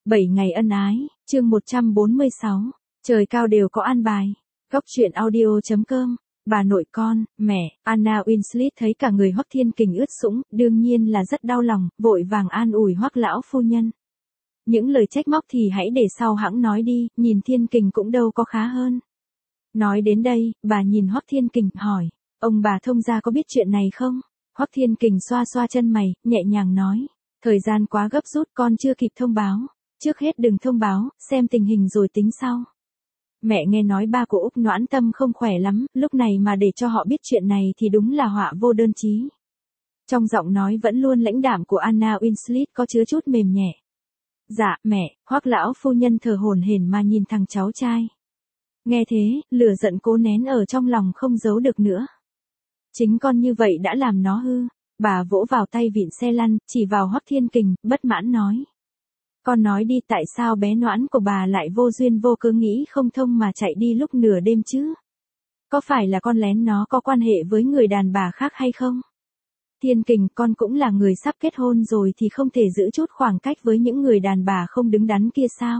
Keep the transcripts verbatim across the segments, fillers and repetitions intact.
bảy ngày ân ái, chương một trăm bốn mươi sáu. Trời cao đều có an bài. Góc truyện audio chấm com. Bà nội con, mẹ, Anna Winslet thấy cả người Hoắc Thiên Kình ướt sũng, đương nhiên là rất đau lòng, vội vàng an ủi Hoắc lão phu nhân. Những lời trách móc thì hãy để sau hãng nói đi, nhìn Thiên Kình cũng đâu có khá hơn. Nói đến đây, bà nhìn Hoắc Thiên Kình, hỏi, ông bà thông gia có biết chuyện này không? Hoắc Thiên Kình xoa xoa chân mày, nhẹ nhàng nói, thời gian quá gấp rút con chưa kịp thông báo, trước hết đừng thông báo, xem tình hình rồi tính sau. Mẹ nghe nói ba của Úc Noãn Tâm không khỏe lắm, lúc này mà để cho họ biết chuyện này thì đúng là họa vô đơn chí. Trong giọng nói vẫn luôn lãnh đạm của Anna Winslet có chứa chút mềm nhẹ. Dạ, mẹ, Hoắc lão phu nhân thở hổn hển mà nhìn thằng cháu trai. Nghe thế, lửa giận cố nén ở trong lòng không giấu được nữa. Chính con như vậy đã làm nó hư. Bà vỗ vào tay vịn xe lăn, chỉ vào Hoắc Thiên Kình, bất mãn nói. Con nói đi, tại sao bé Noãn của bà lại vô duyên vô cớ nghĩ không thông mà chạy đi lúc nửa đêm chứ? Có phải là con lén nó có quan hệ với người đàn bà khác hay không? Thiên Kình, con cũng là người sắp kết hôn rồi thì không thể giữ chút khoảng cách với những người đàn bà không đứng đắn kia sao?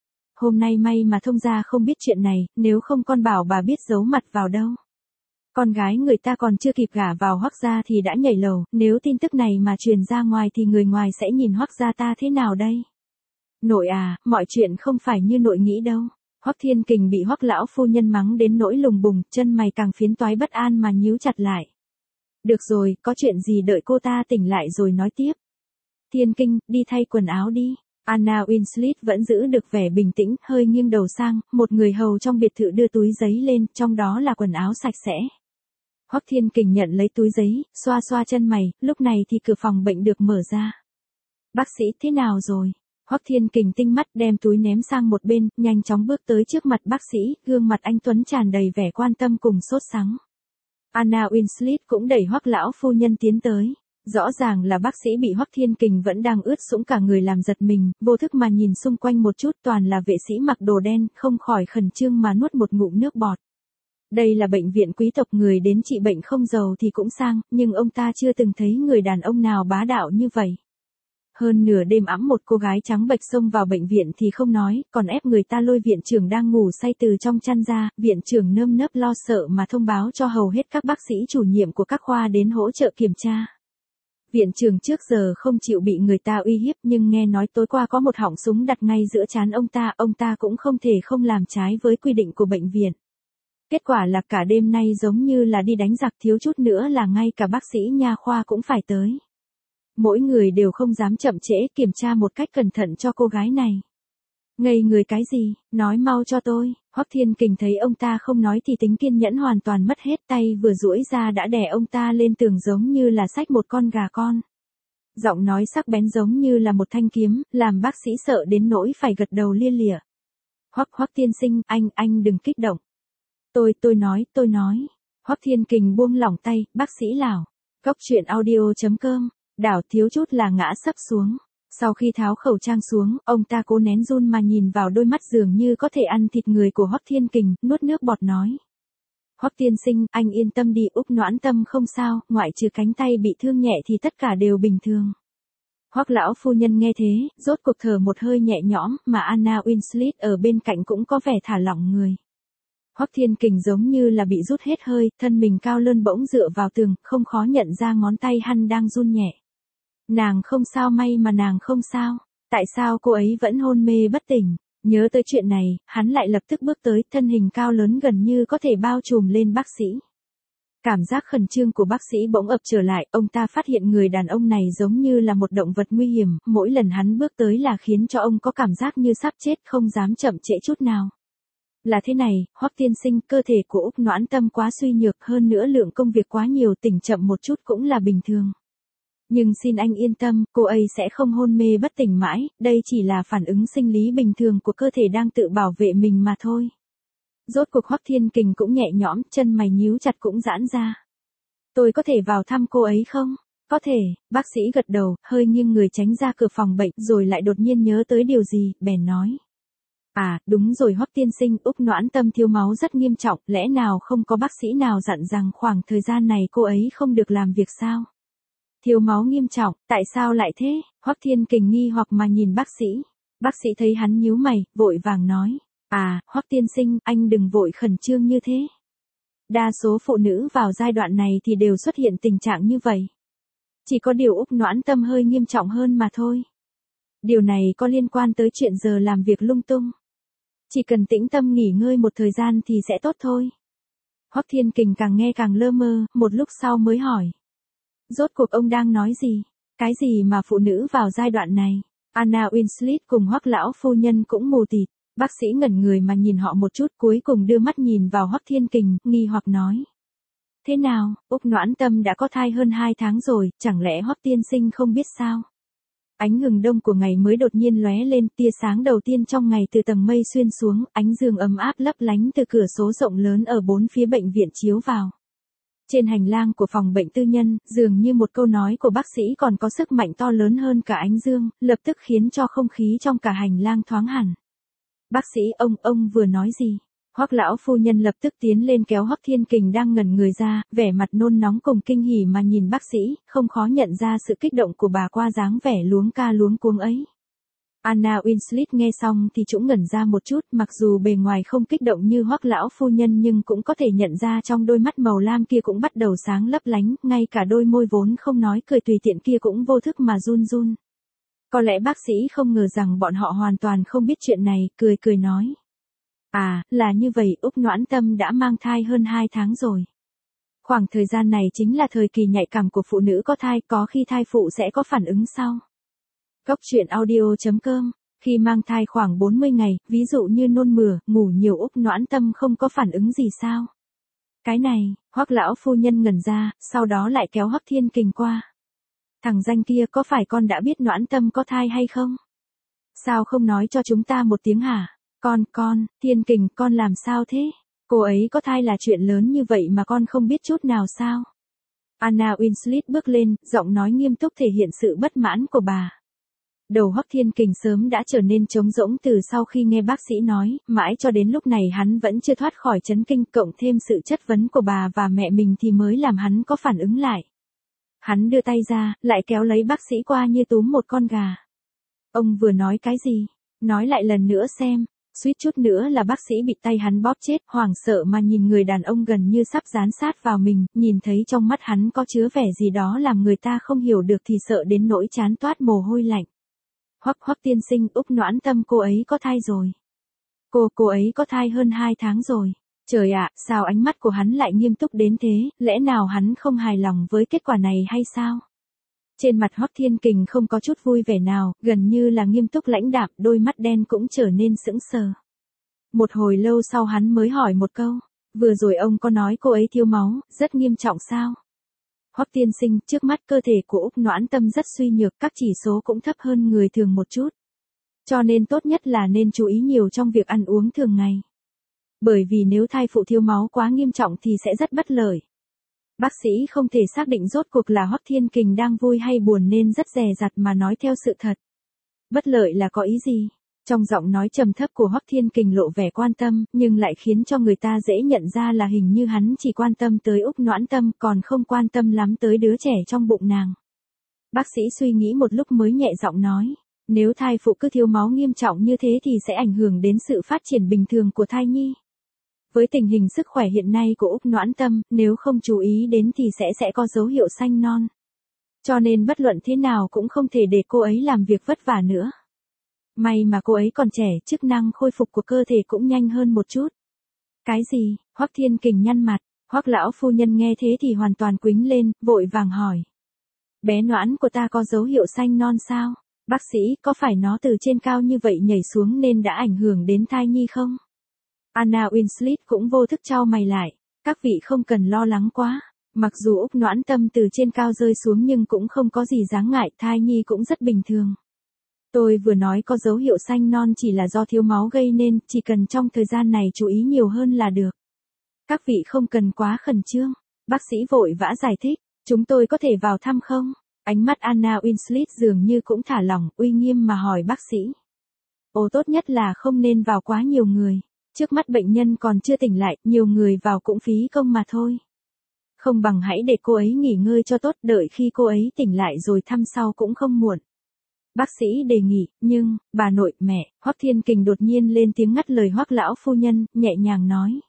Hôm nay may mà thông gia không biết chuyện này, nếu không con bảo bà biết giấu mặt vào đâu. Con gái người ta còn chưa kịp gả vào Hoắc gia thì đã nhảy lầu, nếu tin tức này mà truyền ra ngoài thì người ngoài sẽ nhìn Hoắc gia ta thế nào đây? Nội à, mọi chuyện không phải như nội nghĩ đâu. Hoắc Thiên Kình bị Hoắc lão phu nhân mắng đến nỗi lùng bùng, chân mày càng phiến toái bất an mà nhíu chặt lại. Được rồi, có chuyện gì đợi cô ta tỉnh lại rồi nói tiếp. Thiên Kình, đi thay quần áo đi. Anna Winslet vẫn giữ được vẻ bình tĩnh, hơi nghiêng đầu sang, một người hầu trong biệt thự đưa túi giấy lên, trong đó là quần áo sạch sẽ. Hoắc Thiên Kình nhận lấy túi giấy, xoa xoa chân mày, lúc này thì cửa phòng bệnh được mở ra. Bác sĩ, thế nào rồi? Hoắc Thiên Kình tinh mắt đem túi ném sang một bên, nhanh chóng bước tới trước mặt bác sĩ, gương mặt anh tuấn tràn đầy vẻ quan tâm cùng sốt sắng. Anna Winslet cũng đẩy Hoắc lão phu nhân tiến tới. Rõ ràng là bác sĩ bị Hoắc Thiên Kình vẫn đang ướt sũng cả người làm giật mình, vô thức mà nhìn xung quanh một chút, toàn là vệ sĩ mặc đồ đen, không khỏi khẩn trương mà nuốt một ngụm nước bọt. Đây là bệnh viện quý tộc, người đến trị bệnh không giàu thì cũng sang, nhưng ông ta chưa từng thấy người đàn ông nào bá đạo như vậy. Hơn nửa đêm ẵm một cô gái trắng bệch xông vào bệnh viện thì không nói, còn ép người ta lôi viện trưởng đang ngủ say từ trong chăn ra, viện trưởng nơm nớp lo sợ mà thông báo cho hầu hết các bác sĩ chủ nhiệm của các khoa đến hỗ trợ kiểm tra. Viện trưởng trước giờ không chịu bị người ta uy hiếp, nhưng nghe nói tối qua có một họng súng đặt ngay giữa trán ông ta, ông ta cũng không thể không làm trái với quy định của bệnh viện. Kết quả là cả đêm nay giống như là đi đánh giặc, thiếu chút nữa là ngay cả bác sĩ nha khoa cũng phải tới. Mỗi người đều không dám chậm trễ, kiểm tra một cách cẩn thận cho cô gái này. Ngây người cái gì, nói mau cho tôi. Hoắc Thiên Kình thấy ông ta không nói thì tính kiên nhẫn hoàn toàn mất hết, tay vừa duỗi ra đã đè ông ta lên tường giống như là xách một con gà con. Giọng nói sắc bén giống như là một thanh kiếm, làm bác sĩ sợ đến nỗi phải gật đầu lia lịa. Hoắc Hoắc tiên sinh, anh, anh đừng kích động. Tôi, tôi nói, tôi nói. Hoắc Thiên Kình buông lỏng tay, bác sĩ Lảo. Góc truyện audio chấm com. Đảo thiếu chút là ngã sấp xuống. Sau khi tháo khẩu trang xuống, ông ta cố nén run mà nhìn vào đôi mắt dường như có thể ăn thịt người của Hoắc Thiên Kình, nuốt nước bọt nói. Hoắc tiên sinh, anh yên tâm đi, Úc Noãn Tâm không sao, ngoại trừ cánh tay bị thương nhẹ thì tất cả đều bình thường. Hoắc lão phu nhân nghe thế, rốt cuộc thở một hơi nhẹ nhõm, mà Anna Winslet ở bên cạnh cũng có vẻ thả lỏng người. Hoắc Thiên Kình giống như là bị rút hết hơi, thân mình cao lơn bỗng dựa vào tường, không khó nhận ra ngón tay hắn đang run nhẹ. Nàng không sao, may mà nàng không sao. Tại sao cô ấy vẫn hôn mê bất tỉnh? Nhớ tới chuyện này, hắn lại lập tức bước tới, thân hình cao lớn gần như có thể bao trùm lên bác sĩ. Cảm giác khẩn trương của bác sĩ bỗng ập trở lại, ông ta phát hiện người đàn ông này giống như là một động vật nguy hiểm, mỗi lần hắn bước tới là khiến cho ông có cảm giác như sắp chết, không dám chậm trễ chút nào. Là thế này, Hoắc tiên sinh, cơ thể của Úc Noãn Tâm quá suy nhược, hơn nữa lượng công việc quá nhiều, tỉnh chậm một chút cũng là bình thường. Nhưng xin anh yên tâm, cô ấy sẽ không hôn mê bất tỉnh mãi, đây chỉ là phản ứng sinh lý bình thường của cơ thể đang tự bảo vệ mình mà thôi. Rốt cuộc Hoắc Thiên Kình cũng nhẹ nhõm, chân mày nhíu chặt cũng giãn ra. Tôi có thể vào thăm cô ấy không? Có thể, bác sĩ gật đầu, hơi nghiêng người tránh ra cửa phòng bệnh, rồi lại đột nhiên nhớ tới điều gì, bèn nói. À, đúng rồi Hoắc tiên sinh, Úc Noãn Tâm thiếu máu rất nghiêm trọng, lẽ nào không có bác sĩ nào dặn rằng khoảng thời gian này cô ấy không được làm việc sao? Thiếu máu nghiêm trọng, tại sao lại thế? Hoắc Thiên Kình nghi hoặc mà nhìn bác sĩ. Bác sĩ thấy hắn nhíu mày, vội vàng nói. À, Hoắc tiên sinh, anh đừng vội khẩn trương như thế. Đa số phụ nữ vào giai đoạn này thì đều xuất hiện tình trạng như vậy. Chỉ có điều Úc Noãn Tâm hơi nghiêm trọng hơn mà thôi. Điều này có liên quan tới chuyện giờ làm việc lung tung. Chỉ cần tĩnh tâm nghỉ ngơi một thời gian thì sẽ tốt thôi. Hoắc Thiên Kình càng nghe càng lơ mơ, một lúc sau mới hỏi. Rốt cuộc ông đang nói gì? Cái gì mà phụ nữ vào giai đoạn này? Anna Winslet cùng Hoắc lão phu nhân cũng mù tịt. Bác sĩ ngẩn người mà nhìn họ một chút, cuối cùng đưa mắt nhìn vào Hoắc Thiên Kình, nghi hoặc nói. Thế nào, Úc Noãn Tâm đã có thai hơn hai tháng rồi, chẳng lẽ Hoắc tiên sinh không biết sao? Ánh hừng đông của ngày mới đột nhiên lóe lên, tia sáng đầu tiên trong ngày từ tầng mây xuyên xuống, ánh dương ấm áp lấp lánh từ cửa sổ rộng lớn ở bốn phía bệnh viện chiếu vào. Trên hành lang của phòng bệnh tư nhân, dường như một câu nói của bác sĩ còn có sức mạnh to lớn hơn cả ánh dương, lập tức khiến cho không khí trong cả hành lang thoáng hẳn. Bác sĩ, ông, ông vừa nói gì? Hoắc lão phu nhân lập tức tiến lên kéo Hoắc Thiên Kình đang ngẩn người ra, vẻ mặt nôn nóng cùng kinh hỉ mà nhìn bác sĩ, không khó nhận ra sự kích động của bà qua dáng vẻ luống ca luống cuống ấy. Anna Winslet nghe xong thì cũng ngẩn ra một chút, mặc dù bề ngoài không kích động như Hoắc lão phu nhân nhưng cũng có thể nhận ra trong đôi mắt màu lam kia cũng bắt đầu sáng lấp lánh, ngay cả đôi môi vốn không nói cười tùy tiện kia cũng vô thức mà run run. Có lẽ bác sĩ không ngờ rằng bọn họ hoàn toàn không biết chuyện này, cười cười nói. À, là như vậy, Úc Noãn Tâm đã mang thai hơn hai tháng rồi. Khoảng thời gian này chính là thời kỳ nhạy cảm của phụ nữ có thai, có khi thai phụ sẽ có phản ứng sau. Góc truyện audio chấm com, khi mang thai khoảng bốn mươi ngày, ví dụ như nôn mửa, ngủ nhiều, Úc Noãn Tâm không có phản ứng gì sao? Cái này, Hoắc lão phu nhân ngẩn ra, sau đó lại kéo Hoắc Thiên Kình qua. Thằng danh kia, có phải con đã biết Noãn Tâm có thai hay không? Sao không nói cho chúng ta một tiếng hả? Con, con, Thiên Kình, con làm sao thế? Cô ấy có thai là chuyện lớn như vậy mà con không biết chút nào sao? Anna Winslet bước lên, giọng nói nghiêm túc thể hiện sự bất mãn của bà. Đầu Hoắc Thiên Kình sớm đã trở nên trống rỗng từ sau khi nghe bác sĩ nói, mãi cho đến lúc này hắn vẫn chưa thoát khỏi chấn kinh, cộng thêm sự chất vấn của bà và mẹ mình thì mới làm hắn có phản ứng lại. Hắn đưa tay ra, lại kéo lấy bác sĩ qua như túm một con gà. Ông vừa nói cái gì? Nói lại lần nữa xem. Suýt chút nữa là bác sĩ bị tay hắn bóp chết, hoảng sợ mà nhìn người đàn ông gần như sắp dán sát vào mình, nhìn thấy trong mắt hắn có chứa vẻ gì đó làm người ta không hiểu được thì sợ đến nỗi chán toát mồ hôi lạnh. Hoắc Hoắc tiên sinh, Úc Noãn Tâm cô ấy có thai rồi. Cô, cô ấy có thai hơn hai tháng rồi. Trời ạ, sao ánh mắt của hắn lại nghiêm túc đến thế, lẽ nào hắn không hài lòng với kết quả này hay sao? Trên mặt Hoắc Thiên Kình không có chút vui vẻ nào, gần như là nghiêm túc lãnh đạm, đôi mắt đen cũng trở nên sững sờ. Một hồi lâu sau hắn mới hỏi một câu, vừa rồi ông có nói cô ấy thiếu máu, rất nghiêm trọng sao? Hoắc tiên sinh, trước mắt cơ thể của Úc Noãn Tâm rất suy nhược, các chỉ số cũng thấp hơn người thường một chút. Cho nên tốt nhất là nên chú ý nhiều trong việc ăn uống thường ngày. Bởi vì nếu thai phụ thiếu máu quá nghiêm trọng thì sẽ rất bất lợi. Bác sĩ không thể xác định rốt cuộc là Hoắc Thiên Kình đang vui hay buồn nên rất dè dặt mà nói theo sự thật. Bất lợi là có ý gì? Trong giọng nói trầm thấp của Hoắc Thiên Kình lộ vẻ quan tâm, nhưng lại khiến cho người ta dễ nhận ra là hình như hắn chỉ quan tâm tới Úc Noãn Tâm, còn không quan tâm lắm tới đứa trẻ trong bụng nàng. Bác sĩ suy nghĩ một lúc mới nhẹ giọng nói, nếu thai phụ cứ thiếu máu nghiêm trọng như thế thì sẽ ảnh hưởng đến sự phát triển bình thường của thai nhi. Với tình hình sức khỏe hiện nay của Úc Noãn Tâm, nếu không chú ý đến thì sẽ sẽ có dấu hiệu sanh non. Cho nên bất luận thế nào cũng không thể để cô ấy làm việc vất vả nữa. May mà cô ấy còn trẻ, chức năng khôi phục của cơ thể cũng nhanh hơn một chút. Cái gì? Hoắc Thiên Kình nhăn mặt, Hoắc lão phu nhân nghe thế thì hoàn toàn quĩnh lên, vội vàng hỏi. Bé Noãn của ta có dấu hiệu sanh non sao? Bác sĩ, có phải nó từ trên cao như vậy nhảy xuống nên đã ảnh hưởng đến thai nhi không? Anna Winslet cũng vô thức chau mày lại, các vị không cần lo lắng quá. Mặc dù Úc Noãn Tâm từ trên cao rơi xuống nhưng cũng không có gì đáng ngại, thai nhi cũng rất bình thường. Tôi vừa nói có dấu hiệu sanh non chỉ là do thiếu máu gây nên, chỉ cần trong thời gian này chú ý nhiều hơn là được. Các vị không cần quá khẩn trương. Bác sĩ vội vã giải thích, chúng tôi có thể vào thăm không? Ánh mắt Anna Winslet dường như cũng thả lỏng, uy nghiêm mà hỏi bác sĩ. Ồ, tốt nhất là không nên vào quá nhiều người. Trước mắt bệnh nhân còn chưa tỉnh lại, nhiều người vào cũng phí công mà thôi. Không bằng hãy để cô ấy nghỉ ngơi cho tốt, đợi khi cô ấy tỉnh lại rồi thăm sau cũng không muộn. Bác sĩ đề nghị, nhưng, bà nội, mẹ, Hoắc Thiên Kình đột nhiên lên tiếng ngắt lời Hoắc lão phu nhân, nhẹ nhàng nói.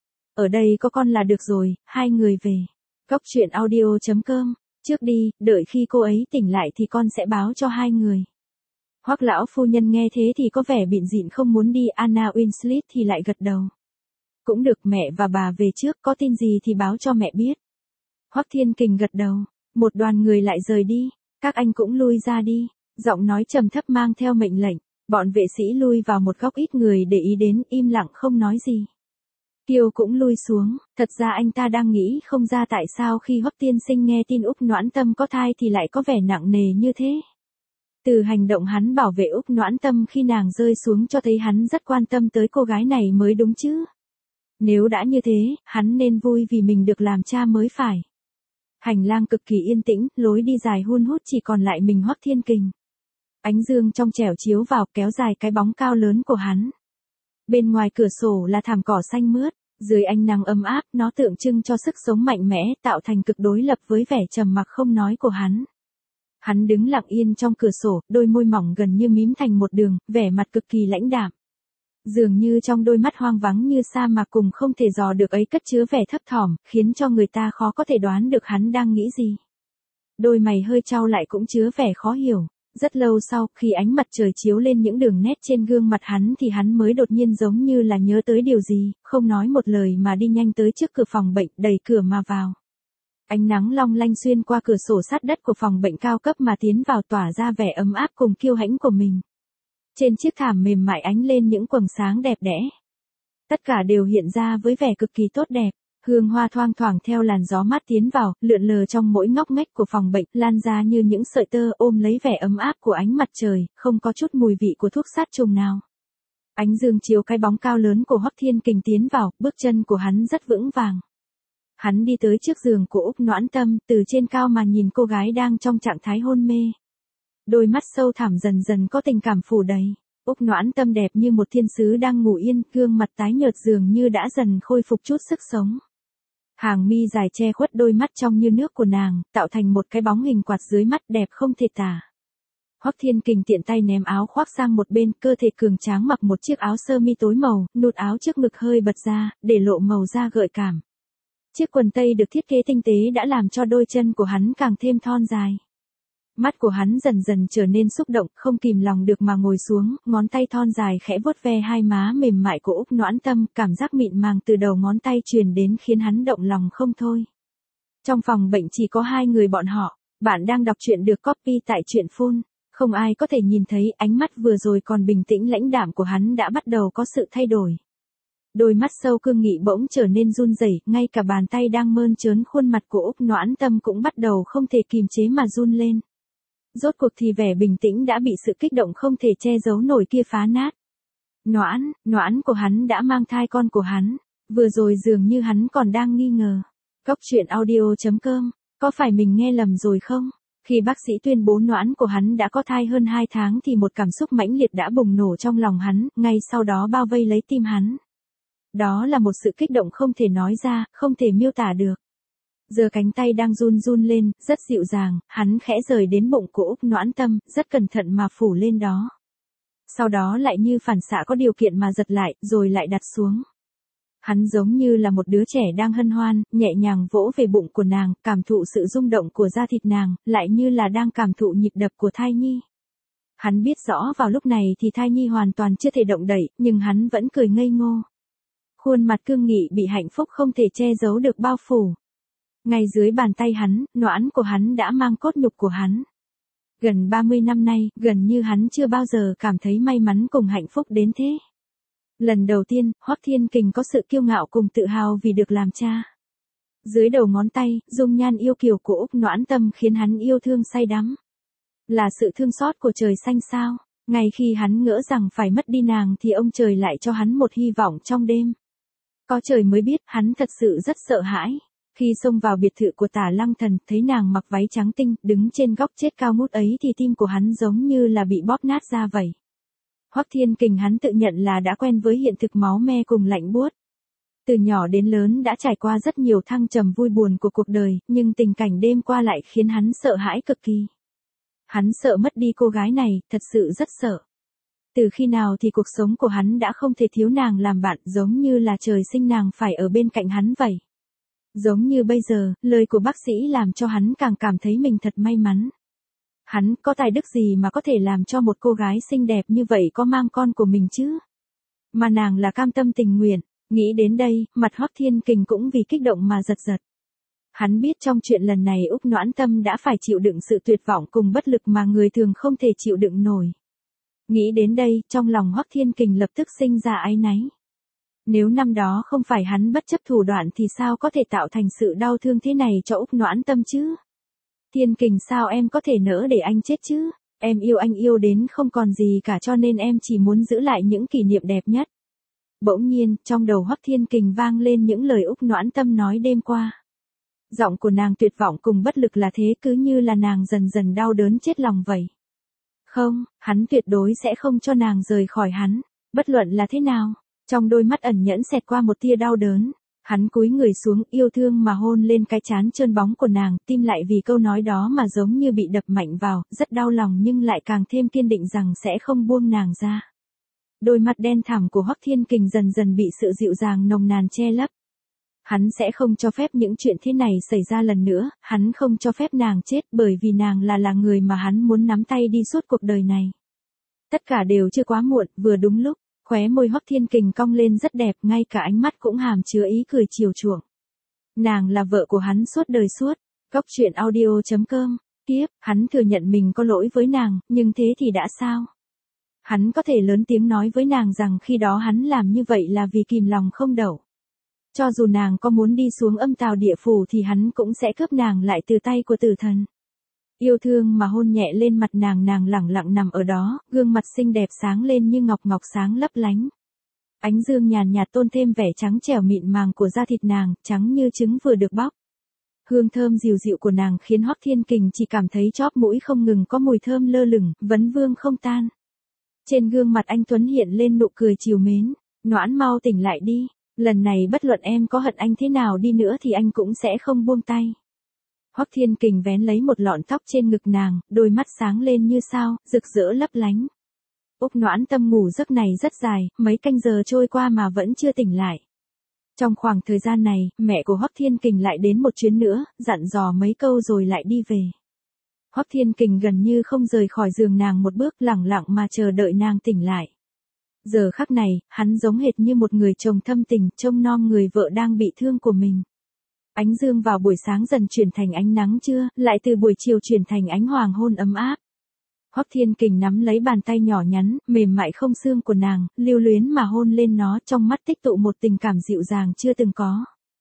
Ở đây có con là được rồi, hai người về. Góc truyện audio chấm com, trước đi, đợi khi cô ấy tỉnh lại thì con sẽ báo cho hai người. Hoắc lão phu nhân nghe thế thì có vẻ bịn dịn không muốn đi, Anna Winslet thì lại gật đầu. Cũng được, mẹ và bà về trước, có tin gì thì báo cho mẹ biết. Hoắc Thiên Kình gật đầu, một đoàn người lại rời đi, các anh cũng lui ra đi, giọng nói trầm thấp mang theo mệnh lệnh, bọn vệ sĩ lui vào một góc ít người để ý đến, im lặng không nói gì. Kiều cũng lui xuống, thật ra anh ta đang nghĩ không ra tại sao khi Hoắc tiên sinh nghe tin Úc Noãn Tâm có thai thì lại có vẻ nặng nề như thế. Từ hành động hắn bảo vệ Úc Noãn Tâm khi nàng rơi xuống cho thấy hắn rất quan tâm tới cô gái này mới đúng chứ. Nếu đã như thế, hắn nên vui vì mình được làm cha mới phải. Hành lang cực kỳ yên tĩnh, lối đi dài hun hút chỉ còn lại mình Hoắc Thiên Kình. Ánh dương trong trẻo chiếu vào kéo dài cái bóng cao lớn của hắn. Bên ngoài cửa sổ là thảm cỏ xanh mướt, dưới ánh nắng ấm áp nó tượng trưng cho sức sống mạnh mẽ tạo thành cực đối lập với vẻ trầm mặc không nói của hắn. Hắn đứng lặng yên trong cửa sổ, đôi môi mỏng gần như mím thành một đường, vẻ mặt cực kỳ lãnh đạm. Dường như trong đôi mắt hoang vắng như sa mạc cùng không thể dò được ấy cất chứa vẻ thấp thỏm, khiến cho người ta khó có thể đoán được hắn đang nghĩ gì. Đôi mày hơi chau lại cũng chứa vẻ khó hiểu. Rất lâu sau, khi ánh mặt trời chiếu lên những đường nét trên gương mặt hắn thì hắn mới đột nhiên giống như là nhớ tới điều gì, không nói một lời mà đi nhanh tới trước cửa phòng bệnh, đẩy cửa mà vào. Ánh nắng long lanh xuyên qua cửa sổ sát đất của phòng bệnh cao cấp mà tiến vào tỏa ra vẻ ấm áp cùng kiêu hãnh của mình. Trên chiếc thảm mềm mại ánh lên những quầng sáng đẹp đẽ. Tất cả đều hiện ra với vẻ cực kỳ tốt đẹp. Hương hoa thoang thoảng theo làn gió mát tiến vào, lượn lờ trong mỗi ngóc ngách của phòng bệnh, lan ra như những sợi tơ ôm lấy vẻ ấm áp của ánh mặt trời, không có chút mùi vị của thuốc sát trùng nào. Ánh dương chiếu cái bóng cao lớn của Hoắc Thiên Kình tiến vào, bước chân của hắn rất vững vàng. Hắn đi tới trước giường của Úc Noãn Tâm, từ trên cao mà nhìn cô gái đang trong trạng thái hôn mê. Đôi mắt sâu thẳm dần dần có tình cảm phủ đầy. Úc Noãn Tâm đẹp như một thiên sứ đang ngủ yên, gương mặt tái nhợt dường như đã dần khôi phục chút sức sống. Hàng mi dài che khuất đôi mắt trong như nước của nàng, tạo thành một cái bóng hình quạt dưới mắt đẹp không thể tả. Hoắc Thiên Kình tiện tay ném áo khoác sang một bên, cơ thể cường tráng mặc một chiếc áo sơ mi tối màu, nút áo trước ngực hơi bật ra, để lộ màu da gợi cảm. Chiếc quần tây được thiết kế tinh tế đã làm cho đôi chân của hắn càng thêm thon dài. Mắt của hắn dần dần trở nên xúc động, không kìm lòng được mà ngồi xuống, ngón tay thon dài khẽ vuốt ve hai má mềm mại của Úc Noãn Tâm, cảm giác mịn màng từ đầu ngón tay truyền đến khiến hắn động lòng không thôi. Trong phòng bệnh chỉ có hai người bọn họ, bạn đang đọc truyện được copy tại truyện phun, không ai có thể nhìn thấy ánh mắt vừa rồi còn bình tĩnh lãnh đạm của hắn đã bắt đầu có sự thay đổi. Đôi mắt sâu cương nghị bỗng trở nên run rẩy, ngay cả bàn tay đang mơn trớn khuôn mặt của Úc Noãn Tâm cũng bắt đầu không thể kìm chế mà run lên. Rốt cuộc thì vẻ bình tĩnh đã bị sự kích động không thể che giấu nổi kia phá nát. Noãn, Noãn của hắn đã mang thai con của hắn, vừa rồi dường như hắn còn đang nghi ngờ. Góc truyện audio chấm com, có phải mình nghe lầm rồi không? Khi bác sĩ tuyên bố Noãn của hắn đã có thai hơn hai tháng thì một cảm xúc mãnh liệt đã bùng nổ trong lòng hắn, ngay sau đó bao vây lấy tim hắn. Đó là một sự kích động không thể nói ra, không thể miêu tả được. Giờ cánh tay đang run run lên, rất dịu dàng, hắn khẽ rời đến bụng của Úc Noãn Tâm, rất cẩn thận mà phủ lên đó. Sau đó lại như phản xạ có điều kiện mà giật lại, rồi lại đặt xuống. Hắn giống như là một đứa trẻ đang hân hoan, nhẹ nhàng vỗ về bụng của nàng, cảm thụ sự rung động của da thịt nàng, lại như là đang cảm thụ nhịp đập của thai nhi. Hắn biết rõ vào lúc này thì thai nhi hoàn toàn chưa thể động đậy, nhưng hắn vẫn cười ngây ngô. Khuôn mặt cương nghị bị hạnh phúc không thể che giấu được bao phủ. Ngay dưới bàn tay hắn, Noãn của hắn đã mang cốt nhục của hắn. Gần ba mươi năm nay, gần như hắn chưa bao giờ cảm thấy may mắn cùng hạnh phúc đến thế. Lần đầu tiên, Hoắc Thiên Kình có sự kiêu ngạo cùng tự hào vì được làm cha. Dưới đầu ngón tay, dung nhan yêu kiều của Úc Noãn Tâm khiến hắn yêu thương say đắm. Là sự thương xót của trời xanh sao? Ngay khi hắn ngỡ rằng phải mất đi nàng thì ông trời lại cho hắn một hy vọng trong đêm. Có trời mới biết, hắn thật sự rất sợ hãi. Khi xông vào biệt thự của Tả Lăng Thần, thấy nàng mặc váy trắng tinh, đứng trên góc chết cao ngút ấy thì tim của hắn giống như là bị bóp nát ra vậy. Hoắc Thiên Kình hắn tự nhận là đã quen với hiện thực máu me cùng lạnh buốt. Từ nhỏ đến lớn đã trải qua rất nhiều thăng trầm vui buồn của cuộc đời, nhưng tình cảnh đêm qua lại khiến hắn sợ hãi cực kỳ. Hắn sợ mất đi cô gái này, thật sự rất sợ. Từ khi nào thì cuộc sống của hắn đã không thể thiếu nàng làm bạn, giống như là trời sinh nàng phải ở bên cạnh hắn vậy. Giống như bây giờ, lời của bác sĩ làm cho hắn càng cảm thấy mình thật may mắn. Hắn có tài đức gì mà có thể làm cho một cô gái xinh đẹp như vậy có mang con của mình chứ? Mà nàng là cam tâm tình nguyện. Nghĩ đến đây, mặt Hoắc Thiên Kình cũng vì kích động mà giật giật. Hắn biết trong chuyện lần này Úc Noãn Tâm đã phải chịu đựng sự tuyệt vọng cùng bất lực mà người thường không thể chịu đựng nổi. Nghĩ đến đây, trong lòng Hoắc Thiên Kình lập tức sinh ra áy náy. Nếu năm đó không phải hắn bất chấp thủ đoạn thì sao có thể tạo thành sự đau thương thế này cho Úc Noãn Tâm chứ? Thiên Kình, sao em có thể nỡ để anh chết chứ? Em yêu anh yêu đến không còn gì cả, cho nên em chỉ muốn giữ lại những kỷ niệm đẹp nhất. Bỗng nhiên, trong đầu Hoắc Thiên Kình vang lên những lời Úc Noãn Tâm nói đêm qua. Giọng của nàng tuyệt vọng cùng bất lực là thế, cứ như là nàng dần dần đau đớn chết lòng vậy. Không, hắn tuyệt đối sẽ không cho nàng rời khỏi hắn, bất luận là thế nào. Trong đôi mắt ẩn nhẫn xẹt qua một tia đau đớn. Hắn cúi người xuống, yêu thương mà hôn lên cái trán trơn bóng của nàng, tim lại vì câu nói đó mà giống như bị đập mạnh vào, rất đau lòng nhưng lại càng thêm kiên định rằng sẽ không buông nàng ra. Đôi mắt đen thẳm của Hoắc Thiên Kình dần dần bị sự dịu dàng nồng nàn che lấp. Hắn sẽ không cho phép những chuyện thế này xảy ra lần nữa, hắn không cho phép nàng chết bởi vì nàng là là người mà hắn muốn nắm tay đi suốt cuộc đời này. Tất cả đều chưa quá muộn, vừa đúng lúc. Khóe môi Hoắc Thiên Kình cong lên rất đẹp, ngay cả ánh mắt cũng hàm chứa ý cười chiều chuộng. Nàng là vợ của hắn suốt đời suốt. Góc truyện audio chấm com. Tiếp, hắn thừa nhận mình có lỗi với nàng, nhưng thế thì đã sao? Hắn có thể lớn tiếng nói với nàng rằng khi đó hắn làm như vậy là vì kìm lòng không đậu. Cho dù nàng có muốn đi xuống âm tào địa phủ thì hắn cũng sẽ cướp nàng lại từ tay của tử thần. Yêu thương mà hôn nhẹ lên mặt nàng, nàng lẳng lặng nằm ở đó, gương mặt xinh đẹp sáng lên như ngọc ngọc sáng lấp lánh. Ánh dương nhàn nhạt tôn thêm vẻ trắng trẻo mịn màng của da thịt nàng, trắng như trứng vừa được bóc. Hương thơm dịu dịu của nàng khiến Hoắc Thiên Kình chỉ cảm thấy chóp mũi không ngừng có mùi thơm lơ lửng, vấn vương không tan. Trên gương mặt anh Tuấn hiện lên nụ cười trìu mến, Noãn mau tỉnh lại đi, lần này bất luận em có hận anh thế nào đi nữa thì anh cũng sẽ không buông tay. Hoắc Thiên Kình vén lấy một lọn tóc trên ngực nàng, đôi mắt sáng lên như sao, rực rỡ lấp lánh. Úc Noãn Tâm ngủ giấc này rất dài, mấy canh giờ trôi qua mà vẫn chưa tỉnh lại. Trong khoảng thời gian này, mẹ của Hoắc Thiên Kình lại đến một chuyến nữa, dặn dò mấy câu rồi lại đi về. Hoắc Thiên Kình gần như không rời khỏi giường nàng một bước, lẳng lặng mà chờ đợi nàng tỉnh lại. Giờ khắc này, hắn giống hệt như một người chồng thâm tình, trông nom người vợ đang bị thương của mình. Ánh dương vào buổi sáng dần chuyển thành ánh nắng trưa, lại từ buổi chiều chuyển thành ánh hoàng hôn ấm áp. Hoắc Thiên Kình nắm lấy bàn tay nhỏ nhắn, mềm mại không xương của nàng, lưu luyến mà hôn lên nó, trong mắt tích tụ một tình cảm dịu dàng chưa từng có.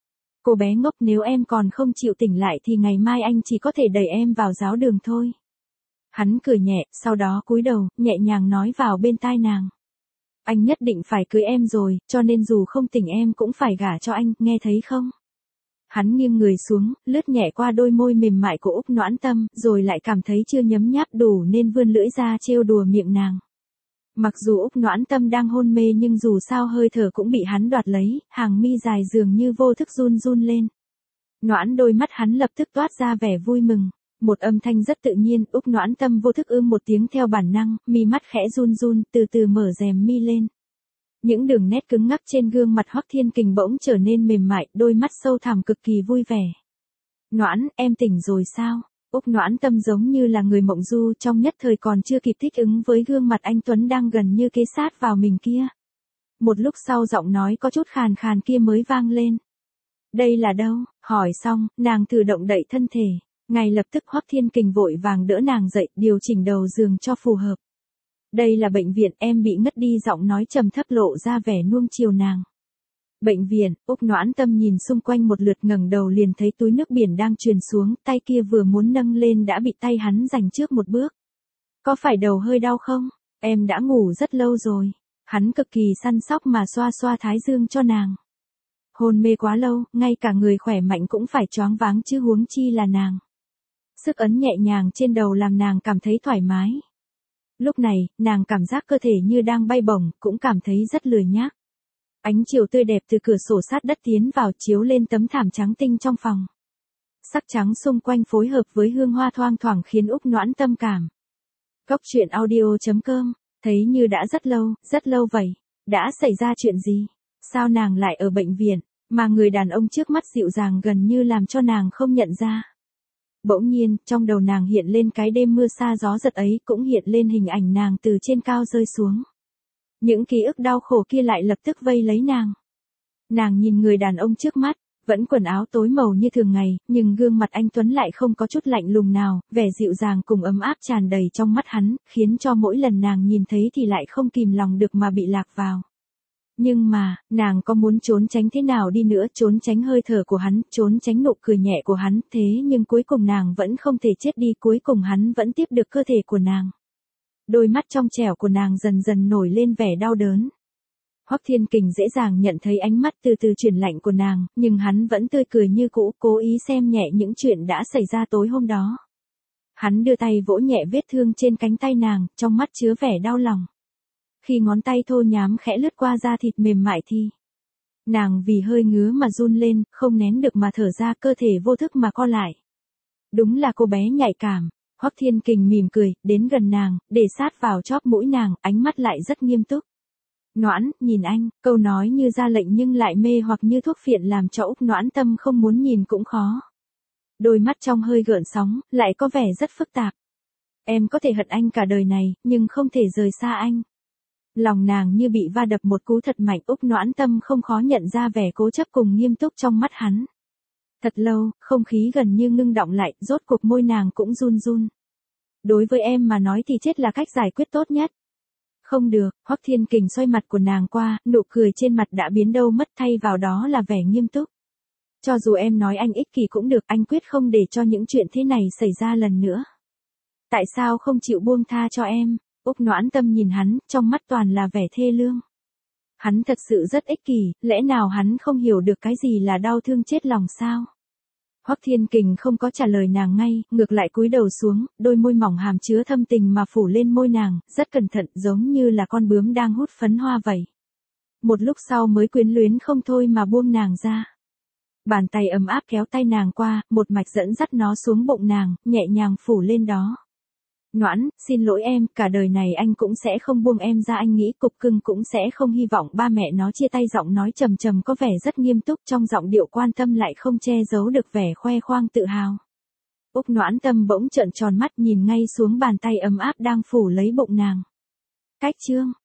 Cô bé ngốc, nếu em còn không chịu tỉnh lại thì ngày mai anh chỉ có thể đẩy em vào giáo đường thôi. Hắn cười nhẹ, sau đó cúi đầu, nhẹ nhàng nói vào bên tai nàng. Anh nhất định phải cưới em rồi, cho nên dù không tỉnh em cũng phải gả cho anh, nghe thấy không? Hắn nghiêng người xuống, lướt nhẹ qua đôi môi mềm mại của Úc Noãn Tâm, rồi lại cảm thấy chưa nhấm nháp đủ nên vươn lưỡi ra trêu đùa miệng nàng. Mặc dù Úc Noãn Tâm đang hôn mê nhưng dù sao hơi thở cũng bị hắn đoạt lấy, hàng mi dài dường như vô thức run run lên. Noãn, đôi mắt hắn lập tức toát ra vẻ vui mừng. Một âm thanh rất tự nhiên, Úc Noãn Tâm vô thức ưm một tiếng theo bản năng, mi mắt khẽ run run, từ từ mở rèm mi lên. Những đường nét cứng ngắc trên gương mặt Hoắc Thiên Kình bỗng trở nên mềm mại, đôi mắt sâu thẳm cực kỳ vui vẻ. Noãn, em tỉnh rồi sao? Úc Noãn Tâm giống như là người mộng du, trong nhất thời còn chưa kịp thích ứng với gương mặt anh Tuấn đang gần như kề sát vào mình kia. Một lúc sau giọng nói có chút khàn khàn kia mới vang lên. Đây là đâu? Hỏi xong, nàng thử động đậy thân thể. Ngay lập tức Hoắc Thiên Kình vội vàng đỡ nàng dậy, điều chỉnh đầu giường cho phù hợp. Đây là bệnh viện, em bị ngất đi, giọng nói trầm thấp lộ ra vẻ nuông chiều nàng. Bệnh viện, Úc Noãn Tâm nhìn xung quanh một lượt, ngẩng đầu liền thấy túi nước biển đang truyền xuống, tay kia vừa muốn nâng lên đã bị tay hắn giành trước một bước. Có phải đầu hơi đau không? Em đã ngủ rất lâu rồi. Hắn cực kỳ săn sóc mà xoa xoa thái dương cho nàng. Hôn mê quá lâu, ngay cả người khỏe mạnh cũng phải choáng váng chứ huống chi là nàng. Sức ấn nhẹ nhàng trên đầu làm nàng cảm thấy thoải mái. Lúc này, nàng cảm giác cơ thể như đang bay bổng, cũng cảm thấy rất lười nhác. Ánh chiều tươi đẹp từ cửa sổ sát đất tiến vào, chiếu lên tấm thảm trắng tinh trong phòng. Sắc trắng xung quanh phối hợp với hương hoa thoang thoảng khiến Úc Noãn Tâm cảm Góc truyện audio chấm com, thấy như đã rất lâu, rất lâu vậy. Đã xảy ra chuyện gì? Sao nàng lại ở bệnh viện, mà người đàn ông trước mắt dịu dàng gần như làm cho nàng không nhận ra. Bỗng nhiên, trong đầu nàng hiện lên cái đêm mưa sa gió giật ấy, cũng hiện lên hình ảnh nàng từ trên cao rơi xuống. Những ký ức đau khổ kia lại lập tức vây lấy nàng. Nàng nhìn người đàn ông trước mắt, vẫn quần áo tối màu như thường ngày, nhưng gương mặt anh Tuấn lại không có chút lạnh lùng nào, vẻ dịu dàng cùng ấm áp tràn đầy trong mắt hắn, khiến cho mỗi lần nàng nhìn thấy thì lại không kìm lòng được mà bị lạc vào. Nhưng mà, nàng có muốn trốn tránh thế nào đi nữa, trốn tránh hơi thở của hắn, trốn tránh nụ cười nhẹ của hắn, thế nhưng cuối cùng nàng vẫn không thể chết đi, cuối cùng hắn vẫn tiếp được cơ thể của nàng. Đôi mắt trong trẻo của nàng dần dần nổi lên vẻ đau đớn. Hoắc Thiên Kình dễ dàng nhận thấy ánh mắt từ từ chuyển lạnh của nàng, nhưng hắn vẫn tươi cười như cũ, cố ý xem nhẹ những chuyện đã xảy ra tối hôm đó. Hắn đưa tay vỗ nhẹ vết thương trên cánh tay nàng, trong mắt chứa vẻ đau lòng. Khi ngón tay thô nhám khẽ lướt qua da thịt mềm mại thì nàng vì hơi ngứa mà run lên, không nén được mà thở ra, cơ thể vô thức mà co lại. Đúng là cô bé nhạy cảm. Hoắc Thiên Kình mỉm cười, đến gần nàng, để sát vào chóp mũi nàng, ánh mắt lại rất nghiêm túc. Noãn, nhìn anh, câu nói như ra lệnh nhưng lại mê hoặc như thuốc phiện làm cho Úc Noãn Tâm không muốn nhìn cũng khó. Đôi mắt trong hơi gợn sóng, lại có vẻ rất phức tạp. Em có thể hận anh cả đời này, nhưng không thể rời xa anh. Lòng nàng như bị va đập một cú thật mạnh, Úc Noãn Tâm không khó nhận ra vẻ cố chấp cùng nghiêm túc trong mắt hắn. Thật lâu, không khí gần như ngưng đọng lại, rốt cuộc môi nàng cũng run run. Đối với em mà nói thì chết là cách giải quyết tốt nhất. Không được, Hoắc Thiên Kình xoay mặt của nàng qua, nụ cười trên mặt đã biến đâu mất, thay vào đó là vẻ nghiêm túc. Cho dù em nói anh ích kỷ cũng được, anh quyết không để cho những chuyện thế này xảy ra lần nữa. Tại sao không chịu buông tha cho em? Úc Noãn Tâm nhìn hắn, trong mắt toàn là vẻ thê lương. Hắn thật sự rất ích kỷ, lẽ nào hắn không hiểu được cái gì là đau thương chết lòng sao? Hoắc Thiên Kình không có trả lời nàng ngay, ngược lại cúi đầu xuống, đôi môi mỏng hàm chứa thâm tình mà phủ lên môi nàng, rất cẩn thận, giống như là con bướm đang hút phấn hoa vậy. Một lúc sau mới quyến luyến không thôi mà buông nàng ra. Bàn tay ấm áp kéo tay nàng qua, một mạch dẫn dắt nó xuống bụng nàng, nhẹ nhàng phủ lên đó. Noãn, xin lỗi em, cả đời này anh cũng sẽ không buông em ra, anh nghĩ cục cưng cũng sẽ không hy vọng ba mẹ nó chia tay. Giọng nói trầm trầm có vẻ rất nghiêm túc, trong giọng điệu quan tâm lại không che giấu được vẻ khoe khoang tự hào. Úc Noãn Tâm bỗng trợn tròn mắt nhìn ngay xuống bàn tay ấm áp đang phủ lấy bụng nàng. Cách chương